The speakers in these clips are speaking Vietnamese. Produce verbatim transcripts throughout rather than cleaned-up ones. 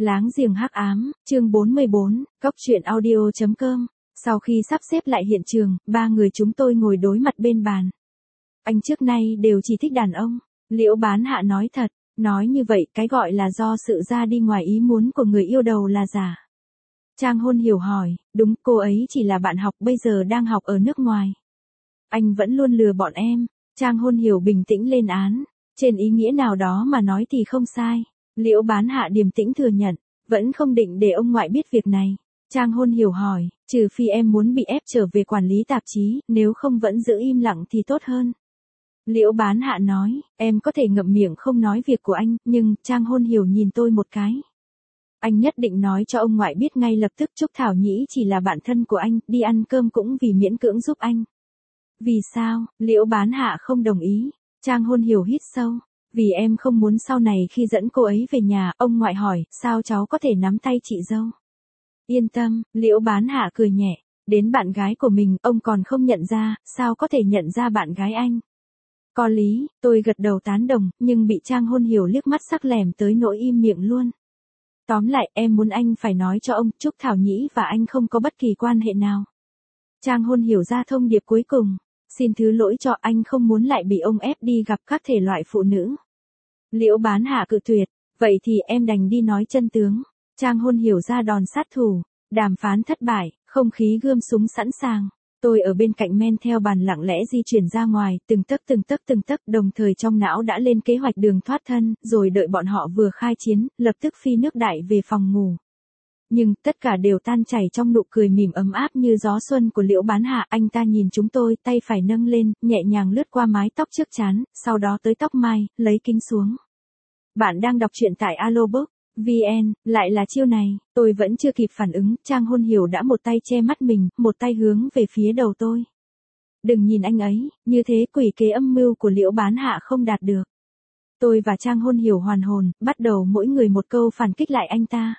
Láng giềng hắc ám, chương bốn mươi bốn, cốc truyện audio chấm com. Sau khi sắp xếp lại hiện trường, ba người chúng tôi ngồi đối mặt bên bàn. Anh trước nay đều chỉ thích đàn ông. Liễu Bán Hạ nói thật, nói như vậy cái gọi là do sự ra đi ngoài ý muốn của người yêu đầu là giả. Trang Hôn Hiểu hỏi, đúng, cô ấy chỉ là bạn học, bây giờ đang học ở nước ngoài. Anh vẫn luôn lừa bọn em. Trang Hôn Hiểu bình tĩnh lên án, trên ý nghĩa nào đó mà nói thì không sai. Liễu Bán Hạ điềm tĩnh thừa nhận, vẫn không định để ông ngoại biết việc này. Trang Hôn Hiểu hỏi, trừ phi em muốn bị ép trở về quản lý tạp chí, nếu không vẫn giữ im lặng thì tốt hơn. Liễu Bán Hạ nói, em có thể ngậm miệng không nói việc của anh, nhưng, Trang Hôn Hiểu nhìn tôi một cái. Anh nhất định nói cho ông ngoại biết ngay lập tức Trúc Thảo Nhĩ chỉ là bạn thân của anh, đi ăn cơm cũng vì miễn cưỡng giúp anh. Vì sao? Liễu Bán Hạ không đồng ý. Trang Hôn Hiểu hít sâu. Vì em không muốn sau này khi dẫn cô ấy về nhà, ông ngoại hỏi, sao cháu có thể nắm tay chị dâu? Yên tâm, Liễu Bán Hạ cười nhẹ. Đến bạn gái của mình, ông còn không nhận ra, sao có thể nhận ra bạn gái anh? Có lý, tôi gật đầu tán đồng, nhưng bị Trang Hôn Hiểu liếc mắt sắc lẻm tới nỗi im miệng luôn. Tóm lại, em muốn anh phải nói cho ông, Trúc Thảo Nhĩ và anh không có bất kỳ quan hệ nào. Trang Hôn Hiểu ra thông điệp cuối cùng. Xin thứ lỗi cho anh không muốn lại bị ông ép đi gặp các thể loại phụ nữ. Liễu Bán Hạ cự tuyệt, vậy thì em đành đi nói chân tướng. Trang Hôn Hiểu ra đòn sát thủ, đàm phán thất bại, không khí gươm súng sẵn sàng. Tôi ở bên cạnh men theo bàn lặng lẽ di chuyển ra ngoài, từng tấc từng tấc từng tấc, đồng thời trong não đã lên kế hoạch đường thoát thân, rồi đợi bọn họ vừa khai chiến, lập tức phi nước đại về phòng ngủ. Nhưng, tất cả đều tan chảy trong nụ cười mỉm ấm áp như gió xuân của Liễu Bán Hạ. Anh ta nhìn chúng tôi, tay phải nâng lên, nhẹ nhàng lướt qua mái tóc trước trán, sau đó tới tóc mai, lấy kính xuống. Bạn đang đọc truyện tại Alobook chấm vn, lại là chiêu này, tôi vẫn chưa kịp phản ứng, Trang Hôn Hiểu đã một tay che mắt mình, một tay hướng về phía đầu tôi. Đừng nhìn anh ấy, như thế quỷ kế âm mưu của Liễu Bán Hạ không đạt được. Tôi và Trang Hôn Hiểu hoàn hồn, bắt đầu mỗi người một câu phản kích lại anh ta.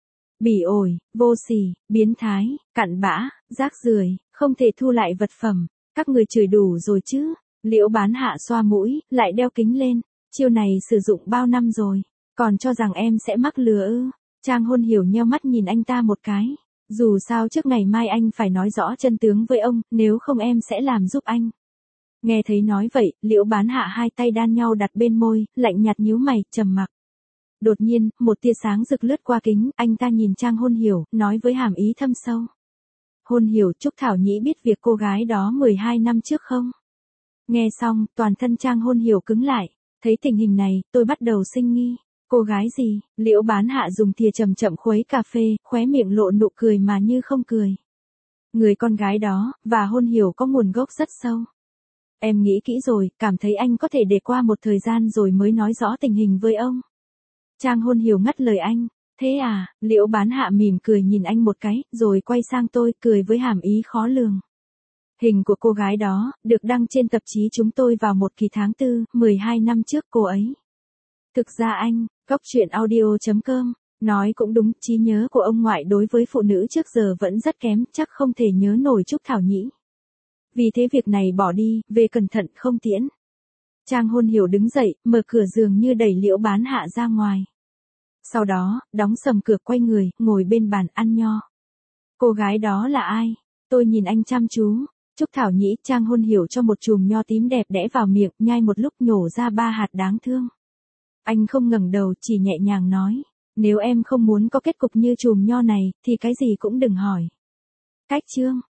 Bỉ ổi, vô sỉ, biến thái, cặn bã, rác rưởi, không thể thu lại vật phẩm, các người chửi đủ rồi chứ. Liễu Bán Hạ xoa mũi, lại đeo kính lên, chiêu này sử dụng bao năm rồi, còn cho rằng em sẽ mắc lừa ư? Trang Hôn Hiểu nheo mắt nhìn anh ta một cái, dù sao trước ngày mai anh phải nói rõ chân tướng với ông, nếu không em sẽ làm giúp anh. Nghe thấy nói vậy, Liễu Bán Hạ hai tay đan nhau đặt bên môi, lạnh nhạt nhíu mày, trầm mặc. Đột nhiên, một tia sáng rực lướt qua kính, anh ta nhìn Trang Hôn Hiểu, nói với hàm ý thâm sâu. Hôn Hiểu, Trúc Thảo Nhĩ biết việc cô gái đó mười hai năm trước không? Nghe xong, toàn thân Trang Hôn Hiểu cứng lại, thấy tình hình này, tôi bắt đầu sinh nghi. Cô gái gì? Liễu Bán Hạ dùng thìa chậm chậm khuấy cà phê, khóe miệng lộ nụ cười mà như không cười. Người con gái đó, và Hôn Hiểu có nguồn gốc rất sâu. Em nghĩ kỹ rồi, cảm thấy anh có thể để qua một thời gian rồi mới nói rõ tình hình với ông. Trang Hôn Hiểu ngắt lời anh, thế à? Liễu Bán Hạ mỉm cười nhìn anh một cái, rồi quay sang tôi, cười với hàm ý khó lường. Hình của cô gái đó, được đăng trên tạp chí chúng tôi vào một kỳ tháng tư, mười hai năm trước cô ấy. Thực ra anh, cốc truyện audio chấm com, nói cũng đúng, trí nhớ của ông ngoại đối với phụ nữ trước giờ vẫn rất kém, chắc không thể nhớ nổi Trúc Thảo Nhĩ. Vì thế việc này bỏ đi, về cẩn thận không tiễn. Trang Hôn Hiểu đứng dậy, mở cửa giường như đẩy Liễu Bán Hạ ra ngoài. Sau đó, đóng sầm cửa quay người, ngồi bên bàn ăn nho. Cô gái đó là ai? Tôi nhìn anh chăm chú. Trúc Thảo Nhĩ. Trang Hôn Hiểu cho một chùm nho tím đẹp đẽ vào miệng, nhai một lúc nhổ ra ba hạt đáng thương. Anh không ngẩng đầu, chỉ nhẹ nhàng nói. Nếu em không muốn có kết cục như chùm nho này, thì cái gì cũng đừng hỏi. Cách chương.